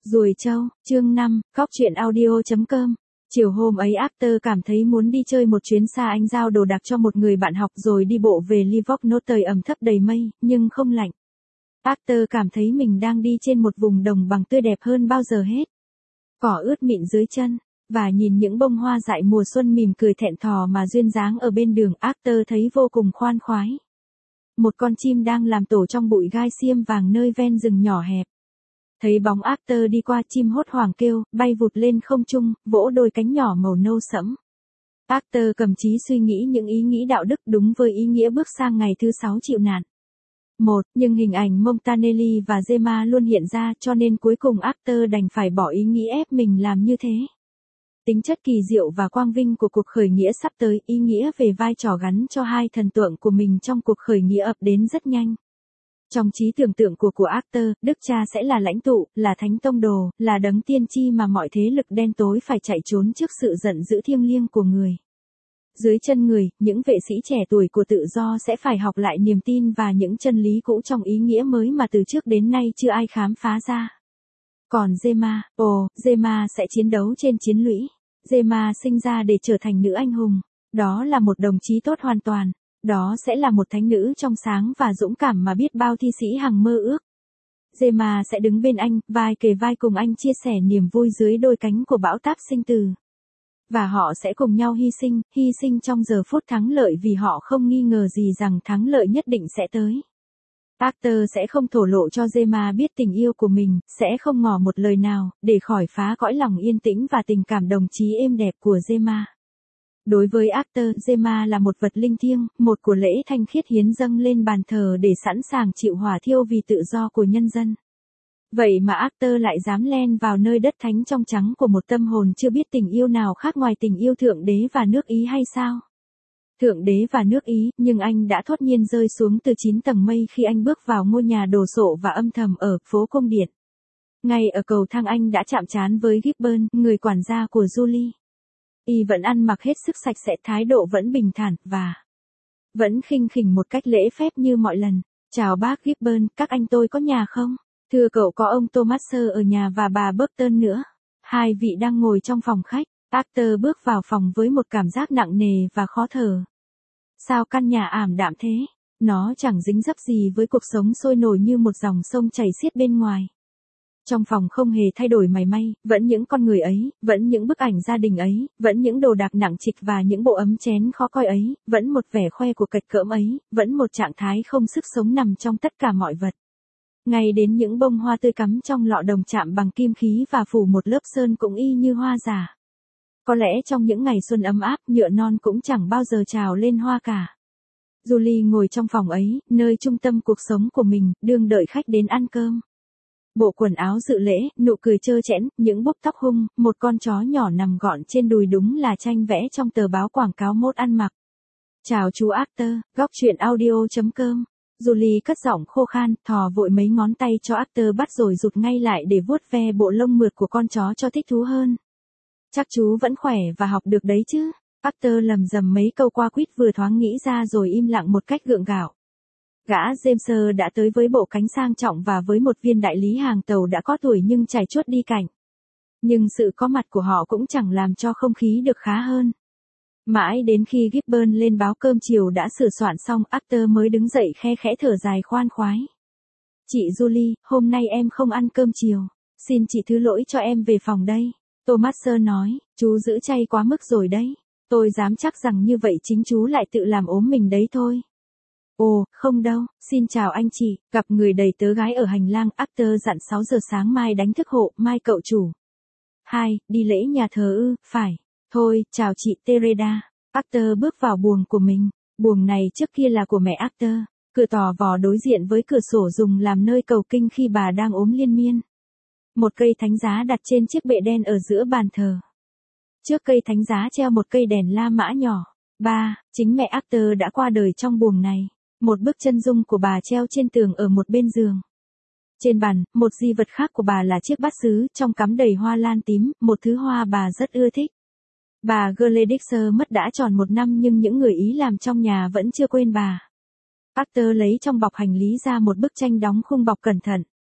Ruồi trâu, chương 5, Cóc truyện audio.com. Chiều hôm ấy Arthur cảm thấy muốn đi chơi một chuyến xa, anh giao đồ đạc cho một người bạn học rồi đi bộ về Livorno. Trời ẩm thấp đầy mây, nhưng không lạnh. Arthur cảm thấy mình đang đi trên một vùng đồng bằng tươi đẹp hơn bao giờ hết. Cỏ ướt mịn dưới chân, và nhìn những bông hoa dại mùa xuân mỉm cười thẹn thò mà duyên dáng ở bên đường, Arthur thấy vô cùng khoan khoái. Một con chim đang làm tổ trong bụi gai xiêm vàng nơi ven rừng nhỏ hẹp. Thấy bóng Arthur đi qua, chim hốt hoảng kêu, bay vụt lên không trung, vỗ đôi cánh nhỏ màu nâu sẫm. Arthur cầm chí suy nghĩ những ý nghĩ đạo đức đúng với ý nghĩa bước sang ngày thứ 6 chịu nạn. Nhưng hình ảnh Montanelli và Gemma luôn hiện ra, cho nên cuối cùng Arthur đành phải bỏ ý nghĩ ép mình làm như thế. Tính chất kỳ diệu và quang vinh của cuộc khởi nghĩa sắp tới, ý nghĩa về vai trò gắn cho hai thần tượng của mình trong cuộc khởi nghĩa ập đến rất nhanh. Trong trí tưởng tượng của Arthur, Đức Cha sẽ là lãnh tụ, là thánh tông đồ, là đấng tiên tri mà mọi thế lực đen tối phải chạy trốn trước sự giận dữ thiêng liêng của người. Dưới chân người, những vệ sĩ trẻ tuổi của tự do sẽ phải học lại niềm tin và những chân lý cũ trong ý nghĩa mới mà từ trước đến nay chưa ai khám phá ra. Còn Gemma sẽ chiến đấu trên chiến lũy. Gemma sinh ra để trở thành nữ anh hùng. Đó là một đồng chí tốt hoàn toàn. Đó sẽ là một thánh nữ trong sáng và dũng cảm mà biết bao thi sĩ hằng mơ ước. Gemma sẽ đứng bên anh, vai kề vai cùng anh chia sẻ niềm vui dưới đôi cánh của bão táp sinh tử. Và họ sẽ cùng nhau hy sinh trong giờ phút thắng lợi vì họ không nghi ngờ gì rằng thắng lợi nhất định sẽ tới. Arthur sẽ không thổ lộ cho Gemma biết tình yêu của mình, sẽ không ngỏ một lời nào, để khỏi phá cõi lòng yên tĩnh và tình cảm đồng chí êm đẹp của Gemma. Đối với Arthur, Gemma là một vật linh thiêng, một của lễ thanh khiết hiến dâng lên bàn thờ để sẵn sàng chịu hỏa thiêu vì tự do của nhân dân. Vậy mà Arthur lại dám len vào nơi đất thánh trong trắng của một tâm hồn chưa biết tình yêu nào khác ngoài tình yêu Thượng Đế và nước Ý hay sao? Thượng Đế và nước Ý, nhưng anh đã thốt nhiên rơi xuống từ 9 tầng mây khi anh bước vào ngôi nhà đồ sộ và âm thầm ở phố Cung Điện. Ngay ở cầu thang anh đã chạm trán với Gibbon, người quản gia của Julie. Y vẫn ăn mặc hết sức sạch sẽ, thái độ vẫn bình thản, và vẫn khinh khỉnh một cách lễ phép như mọi lần. Chào bác Gibbon, các anh tôi có nhà không? Thưa cậu, có ông Thomas ở nhà và bà Burton nữa. Hai vị đang ngồi trong phòng khách. Arthur bước vào phòng với một cảm giác nặng nề và khó thở. Sao căn nhà ảm đạm thế? Nó chẳng dính dấp gì với cuộc sống sôi nổi như một dòng sông chảy xiết bên ngoài. Trong phòng không hề thay đổi mảy may, vẫn những con người ấy, vẫn những bức ảnh gia đình ấy, vẫn những đồ đạc nặng trịch và những bộ ấm chén khó coi ấy, vẫn một vẻ khoe của cạch cỡm ấy, vẫn một trạng thái không sức sống nằm trong tất cả mọi vật. Ngay đến những bông hoa tươi cắm trong lọ đồng chạm bằng kim khí và phủ một lớp sơn cũng y như hoa giả. Có lẽ trong những ngày xuân ấm áp, nhựa non cũng chẳng bao giờ trào lên hoa cả. Julie ngồi trong phòng ấy, nơi trung tâm cuộc sống của mình, đương đợi khách đến ăn cơm. Bộ quần áo dự lễ, nụ cười trơ trẽn, những búp tóc hung, một con chó nhỏ nằm gọn trên đùi đúng là tranh vẽ trong tờ báo quảng cáo mốt ăn mặc. Chào chú Arthur, Góc truyện audio.com. Julie cất giọng khô khan, thò vội mấy ngón tay cho Arthur bắt rồi rụt ngay lại để vuốt ve bộ lông mượt của con chó cho thích thú hơn. Chắc chú vẫn khỏe và học được đấy chứ? Arthur lầm rầm mấy câu qua quýt vừa thoáng nghĩ ra rồi im lặng một cách gượng gạo. Gã James đã tới với bộ cánh sang trọng và với một viên đại lý hàng tàu đã có tuổi nhưng trải chuốt đi cạnh. Nhưng sự có mặt của họ cũng chẳng làm cho không khí được khá hơn. Mãi đến khi Gibbon lên báo cơm chiều đã sửa soạn xong, Arthur mới đứng dậy khe khẽ thở dài khoan khoái. Chị Julie, hôm nay em không ăn cơm chiều. Xin chị thứ lỗi cho em về phòng đây. Thomas nói, chú giữ chay quá mức rồi đấy. Tôi dám chắc rằng như vậy chính chú lại tự làm ốm mình đấy thôi. Ồ, không đâu, xin chào anh chị, gặp người đầy tớ gái ở hành lang. Arthur dặn 6 giờ sáng mai đánh thức hộ, mai cậu chủ. 2, đi lễ nhà thờ ư, phải. Thôi, chào chị Teresa. Arthur bước vào buồng của mình. Buồng này trước kia là của mẹ Arthur. Cửa tò vò đối diện với cửa sổ dùng làm nơi cầu kinh khi bà đang ốm liên miên. Một cây thánh giá đặt trên chiếc bệ đen ở giữa bàn thờ. Trước cây thánh giá treo một cây đèn La Mã nhỏ. Chính mẹ Arthur đã qua đời trong buồng này. Một bức chân dung của bà treo trên tường ở một bên giường. Trên bàn, một di vật khác của bà là chiếc bát sứ trong cắm đầy hoa lan tím, một thứ hoa bà rất ưa thích. Bà Gledixer mất đã tròn 1 năm nhưng những người Ý làm trong nhà vẫn chưa quên bà. Arthur lấy trong bọc hành lý ra một bức tranh đóng khung bọc cẩn thận.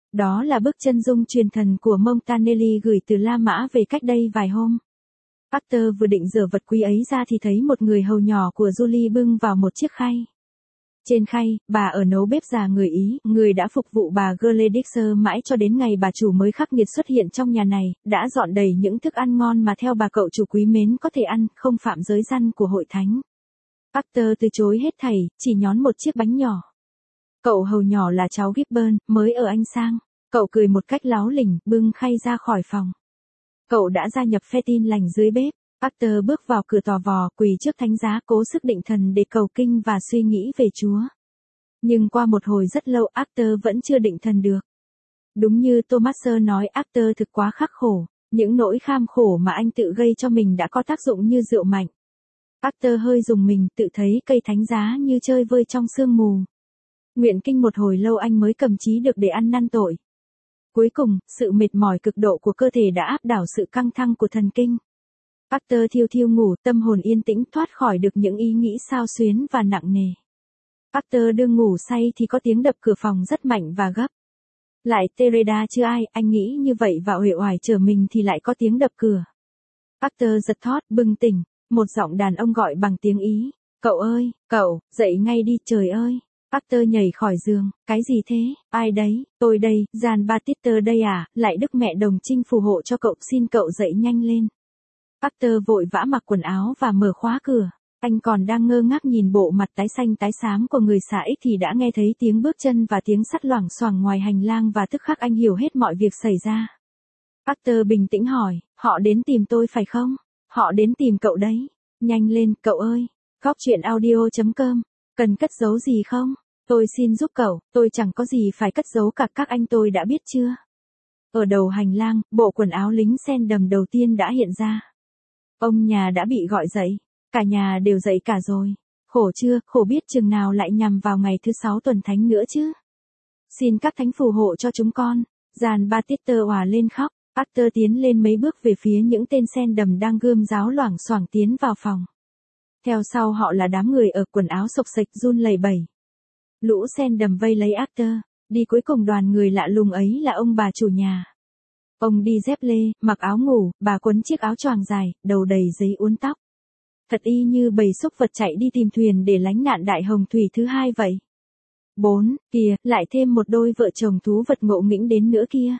Đó là bức chân dung truyền thần của Montanelli gửi từ La Mã về cách đây vài hôm. Arthur vừa định giở vật quý ấy ra thì thấy một người hầu nhỏ của Julie bưng vào một chiếc khay. Trên khay, bà ở nấu bếp già người Ý, người đã phục vụ bà Gledixer mãi cho đến ngày bà chủ mới khắc nghiệt xuất hiện trong nhà này, đã dọn đầy những thức ăn ngon mà theo bà cậu chủ quý mến có thể ăn, không phạm giới răn của hội thánh. Arthur từ chối hết thảy, chỉ nhón một chiếc bánh nhỏ. Cậu hầu nhỏ là cháu Gibbon, mới ở Anh sang. Cậu cười một cách láo lỉnh, bưng khay ra khỏi phòng. Cậu đã gia nhập phe tin lành dưới bếp. Arthur bước vào cửa tò vò, quỳ trước thánh giá cố sức định thần để cầu kinh và suy nghĩ về Chúa. Nhưng qua một hồi rất lâu Arthur vẫn chưa định thần được. Đúng như Thomas nói, Arthur thực quá khắc khổ. Những nỗi kham khổ mà anh tự gây cho mình đã có tác dụng như rượu mạnh. Arthur hơi rùng mình, tự thấy cây thánh giá như chơi vơi trong sương mù. Nguyện kinh một hồi lâu anh mới cầm chí được để ăn năn tội. Cuối cùng, sự mệt mỏi cực độ của cơ thể đã áp đảo sự căng thẳng của thần kinh. Arthur thiêu thiêu ngủ, tâm hồn yên tĩnh thoát khỏi được những ý nghĩ xao xuyến và nặng nề. Arthur đương ngủ say thì có tiếng đập cửa phòng rất mạnh và gấp. Lại Teresa chưa ai, anh nghĩ như vậy và uể oải trở mình thì lại có tiếng đập cửa. Arthur giật thót, bừng tỉnh, một giọng đàn ông gọi bằng tiếng Ý. Cậu ơi, cậu, dậy ngay đi, trời ơi. Arthur nhảy khỏi giường, cái gì thế, ai đấy, tôi đây, Gian Baptiste đây à, lại Đức Mẹ Đồng Trinh phù hộ cho cậu, xin cậu dậy nhanh lên. Arthur vội vã mặc quần áo và mở khóa cửa. Anh còn đang ngơ ngác nhìn bộ mặt tái xanh tái xám của người xà ích thì đã nghe thấy tiếng bước chân và tiếng sắt loảng xoảng ngoài hành lang và tức khắc anh hiểu hết mọi việc xảy ra. Arthur bình tĩnh hỏi, họ đến tìm tôi phải không? Họ đến tìm cậu đấy. Nhanh lên, cậu ơi. Góc chuyện audio.com. Cần cất giấu gì không? Tôi xin giúp cậu, tôi chẳng có gì phải cất giấu cả, các anh tôi đã biết chưa? Ở đầu hành lang, bộ quần áo lính sen đầm đầu tiên đã hiện ra. Ông nhà đã bị gọi dậy. Cả nhà đều dậy cả rồi. Khổ chưa, khổ biết chừng nào lại nhằm vào ngày thứ 6 tuần thánh nữa chứ. Xin các thánh phù hộ cho chúng con. Gian Baptiste òa lên khóc. Arthur tiến lên mấy bước về phía những tên sen đầm đang gươm giáo loảng xoảng tiến vào phòng. Theo sau họ là đám người ở quần áo xộc xệch run lẩy bẩy. Lũ sen đầm vây lấy Arthur. Đi cuối cùng đoàn người lạ lùng ấy là ông bà chủ nhà. Ông đi dép lê, mặc áo ngủ, bà quấn chiếc áo choàng dài, đầu đầy giấy uốn tóc. Thật y như bầy súc vật chạy đi tìm thuyền để lánh nạn đại hồng thủy thứ hai vậy. 4, kìa, lại thêm một đôi vợ chồng thú vật ngộ nghĩnh đến nữa kia.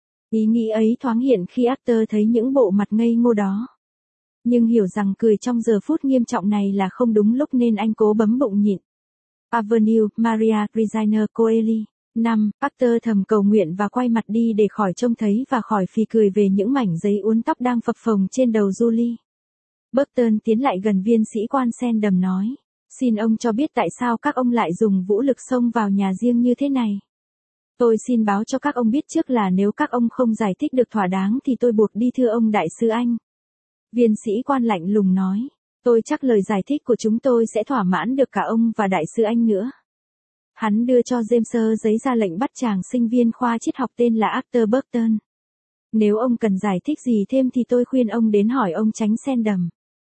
Ý nghĩ ấy thoáng hiện khi Arthur thấy những bộ mặt ngây ngô đó. Nhưng hiểu rằng cười trong giờ phút nghiêm trọng này là không đúng lúc nên anh cố bấm bụng nhịn. Avenue, Maria Regina Coeli. 5. Arthur thầm cầu nguyện và quay mặt đi để khỏi trông thấy và khỏi phì cười về những mảnh giấy uốn tóc đang phập phồng trên đầu Julie. Burton tiến lại gần viên sĩ quan sen đầm nói. Xin ông cho biết tại sao các ông lại dùng vũ lực xông vào nhà riêng như thế này. Tôi xin báo cho các ông biết trước là nếu các ông không giải thích được thỏa đáng thì tôi buộc đi thưa ông đại sứ Anh. Viên sĩ quan lạnh lùng nói. Tôi chắc lời giải thích của chúng tôi sẽ thỏa mãn được cả ông và đại sứ Anh nữa. Hắn đưa cho James giấy ra lệnh bắt chàng sinh viên khoa triết học tên là Arthur Burton. Nếu ông cần giải thích gì thêm thì tôi khuyên ông đến hỏi ông tránh sen đầm.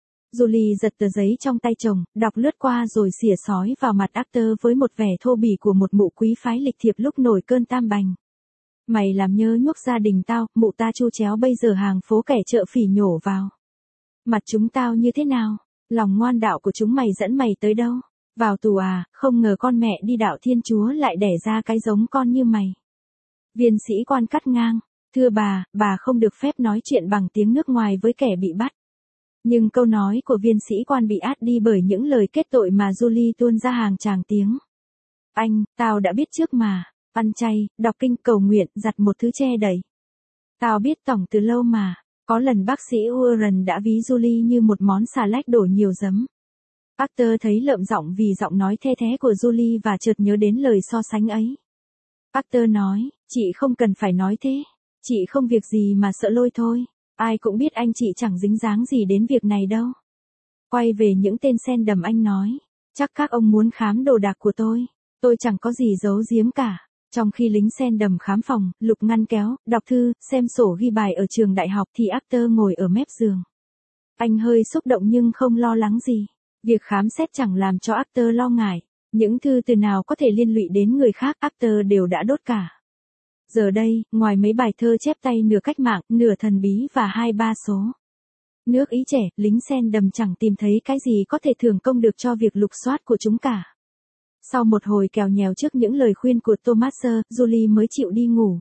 Julie giật tờ giấy trong tay chồng, đọc lướt qua rồi xỉa sói vào mặt Arthur với một vẻ thô bỉ của một mụ quý phái lịch thiệp lúc nổi cơn tam bành. Mày làm nhớ nhuốc gia đình tao, mụ ta chu chéo bây giờ hàng phố kẻ chợ phỉ nhổ vào. Mặt chúng tao như thế nào? Lòng ngoan đạo của chúng mày dẫn mày tới đâu? Vào tù à, không ngờ con mẹ đi đạo Thiên Chúa lại đẻ ra cái giống con như mày. Viên sĩ quan cắt ngang, thưa bà không được phép nói chuyện bằng tiếng nước ngoài với kẻ bị bắt. Nhưng câu nói của viên sĩ quan bị át đi bởi những lời kết tội mà Julie tuôn ra hàng tràng tiếng. Anh, tao đã biết trước mà, ăn chay, đọc kinh cầu nguyện, giặt một thứ che đậy. Tao biết tổng từ lâu mà, có lần bác sĩ Warren đã ví Julie như một món xà lách đổ nhiều giấm. Arthur thấy lợm giọng vì giọng nói the thé của Julie và chợt nhớ đến lời so sánh ấy. Arthur nói, chị không cần phải nói thế, chị không việc gì mà sợ lôi thôi. Ai cũng biết anh chị chẳng dính dáng gì đến việc này đâu. Quay về những tên sen đầm anh nói. Chắc các ông muốn khám đồ đạc của tôi chẳng có gì giấu giếm cả. Trong khi lính sen đầm khám phòng, lục ngăn kéo, đọc thư, xem sổ ghi bài ở trường đại học thì Arthur ngồi ở mép giường. Anh hơi xúc động nhưng không lo lắng gì. Việc khám xét chẳng làm cho Arthur lo ngại. Những thư từ nào có thể liên lụy đến người khác Arthur đều đã đốt cả. Giờ đây, ngoài mấy bài thơ chép tay nửa cách mạng, nửa thần bí và 2-3 số nước Ý trẻ, lính sen đầm chẳng tìm thấy cái gì có thể thưởng công được cho việc lục soát của chúng cả. Sau một hồi kèo nhèo trước những lời khuyên của Thomas, Julie mới chịu đi ngủ.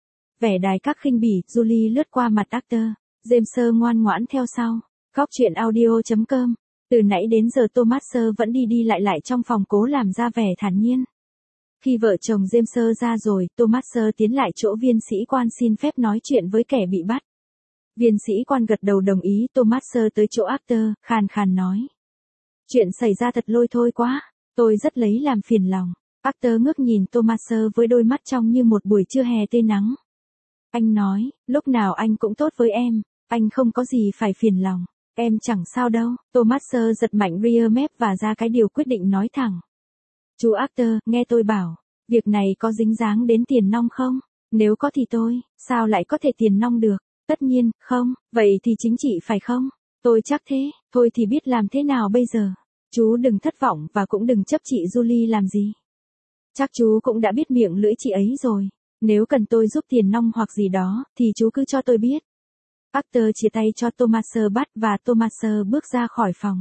Vẻ đài các khinh bỉ, Julie lướt qua mặt Arthur. James ngoan ngoãn theo sau. Góc chuyện audio.com. Từ nãy đến giờ Thomas vẫn đi đi lại lại trong phòng cố làm ra vẻ thản nhiên. Khi vợ chồng James ra rồi, Thomas tiến lại chỗ viên sĩ quan xin phép nói chuyện với kẻ bị bắt. Viên sĩ quan gật đầu đồng ý. Thomas tới chỗ Arthur, khàn khàn nói. Chuyện xảy ra thật lôi thôi quá, tôi rất lấy làm phiền lòng. Arthur ngước nhìn Thomas với đôi mắt trong như một buổi trưa hè tươi nắng. Anh nói, lúc nào anh cũng tốt với em, anh không có gì phải phiền lòng. Em chẳng sao đâu. Thomas giật mạnh rear mép và ra cái điều quyết định nói thẳng. Chú Arthur, nghe tôi bảo, việc này có dính dáng đến tiền nong không? Nếu có thì tôi, sao lại có thể tiền nong được? Tất nhiên, không, vậy thì chính trị phải không? Tôi chắc thế, thôi thì biết làm thế nào bây giờ. Chú đừng thất vọng và cũng đừng chấp chị Julie làm gì. Chắc chú cũng đã biết miệng lưỡi chị ấy rồi. Nếu cần tôi giúp tiền nong hoặc gì đó, thì chú cứ cho tôi biết. Arthur chia tay cho Thomas bắt và Thomas bước ra khỏi phòng.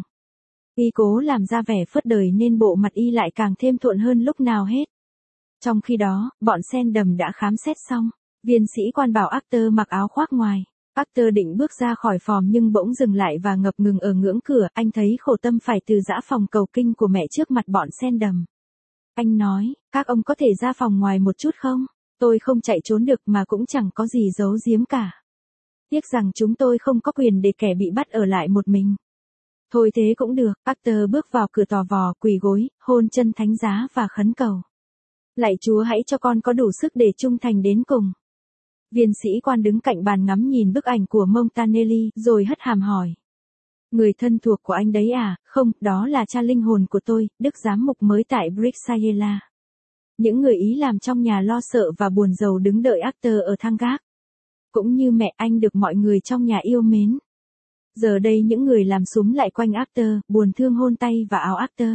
Y cố làm ra vẻ phớt đời nên bộ mặt y lại càng thêm thuộn hơn lúc nào hết. Trong khi đó, bọn sen đầm đã khám xét xong. Viên sĩ quan bảo Arthur mặc áo khoác ngoài. Arthur định bước ra khỏi phòng nhưng bỗng dừng lại và ngập ngừng ở ngưỡng cửa. Anh thấy khổ tâm phải từ giã phòng cầu kinh của mẹ trước mặt bọn sen đầm. Anh nói, các ông có thể ra phòng ngoài một chút không? Tôi không chạy trốn được mà cũng chẳng có gì giấu giếm cả. Tiếc rằng chúng tôi không có quyền để kẻ bị bắt ở lại một mình. Thôi thế cũng được. Arthur bước vào cửa tò vò, quỳ gối, hôn chân thánh giá và khấn cầu. Lạy Chúa hãy cho con có đủ sức để trung thành đến cùng. Viên sĩ quan đứng cạnh bàn ngắm nhìn bức ảnh của Montanelli rồi hất hàm hỏi. Người thân thuộc của anh đấy à? Không, đó là cha linh hồn của tôi, đức giám mục mới tại Brixaiela. Những người Ý làm trong nhà lo sợ và buồn rầu đứng đợi Arthur ở thang gác. Cũng như mẹ anh được mọi người trong nhà yêu mến. Giờ đây những người làm súm lại quanh Arthur, buồn thương hôn tay và áo Arthur.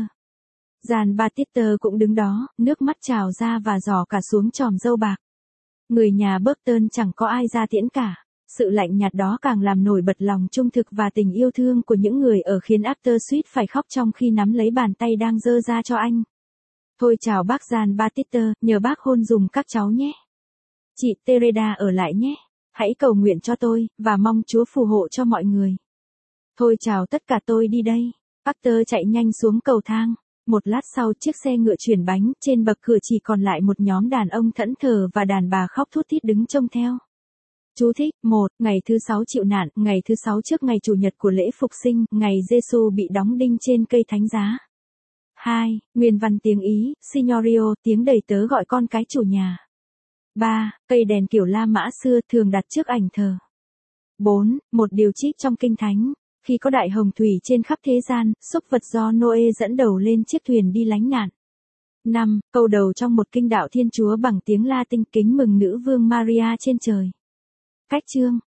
Gian Baptiste cũng đứng đó, nước mắt trào ra và giò cả xuống chòm râu bạc. Người nhà Burton chẳng có ai ra tiễn cả. Sự lạnh nhạt đó càng làm nổi bật lòng trung thực và tình yêu thương của những người ở khiến Arthur suýt phải khóc trong khi nắm lấy bàn tay đang giơ ra cho anh. Thôi chào bác Gian Baptiste, nhờ bác hôn dùm các cháu nhé. Chị Teresa ở lại nhé. Hãy cầu nguyện cho tôi, và mong Chúa phù hộ cho mọi người. Thôi chào tất cả tôi đi đây. Arthur chạy nhanh xuống cầu thang. Một lát sau chiếc xe ngựa chuyển bánh, trên bậc cửa chỉ còn lại một nhóm đàn ông thẫn thờ và đàn bà khóc thút thít đứng trông theo. Chú thích: 1. Ngày thứ 6 chịu nạn, ngày thứ 6 trước ngày Chủ nhật của lễ Phục sinh, ngày Giêsu bị đóng đinh trên cây thánh giá. 2. Nguyên văn tiếng Ý, Signorio, tiếng đầy tớ gọi con cái chủ nhà. 3. Cây đèn kiểu La Mã xưa thường đặt trước ảnh thờ. 4. Một điều trích trong Kinh Thánh. Khi có đại hồng thủy trên khắp thế gian, súc vật do Noe dẫn đầu lên chiếc thuyền đi lánh nạn. 5. Câu đầu trong một kinh đạo Thiên Chúa bằng tiếng Latin kính mừng nữ vương Maria trên trời. Cách chương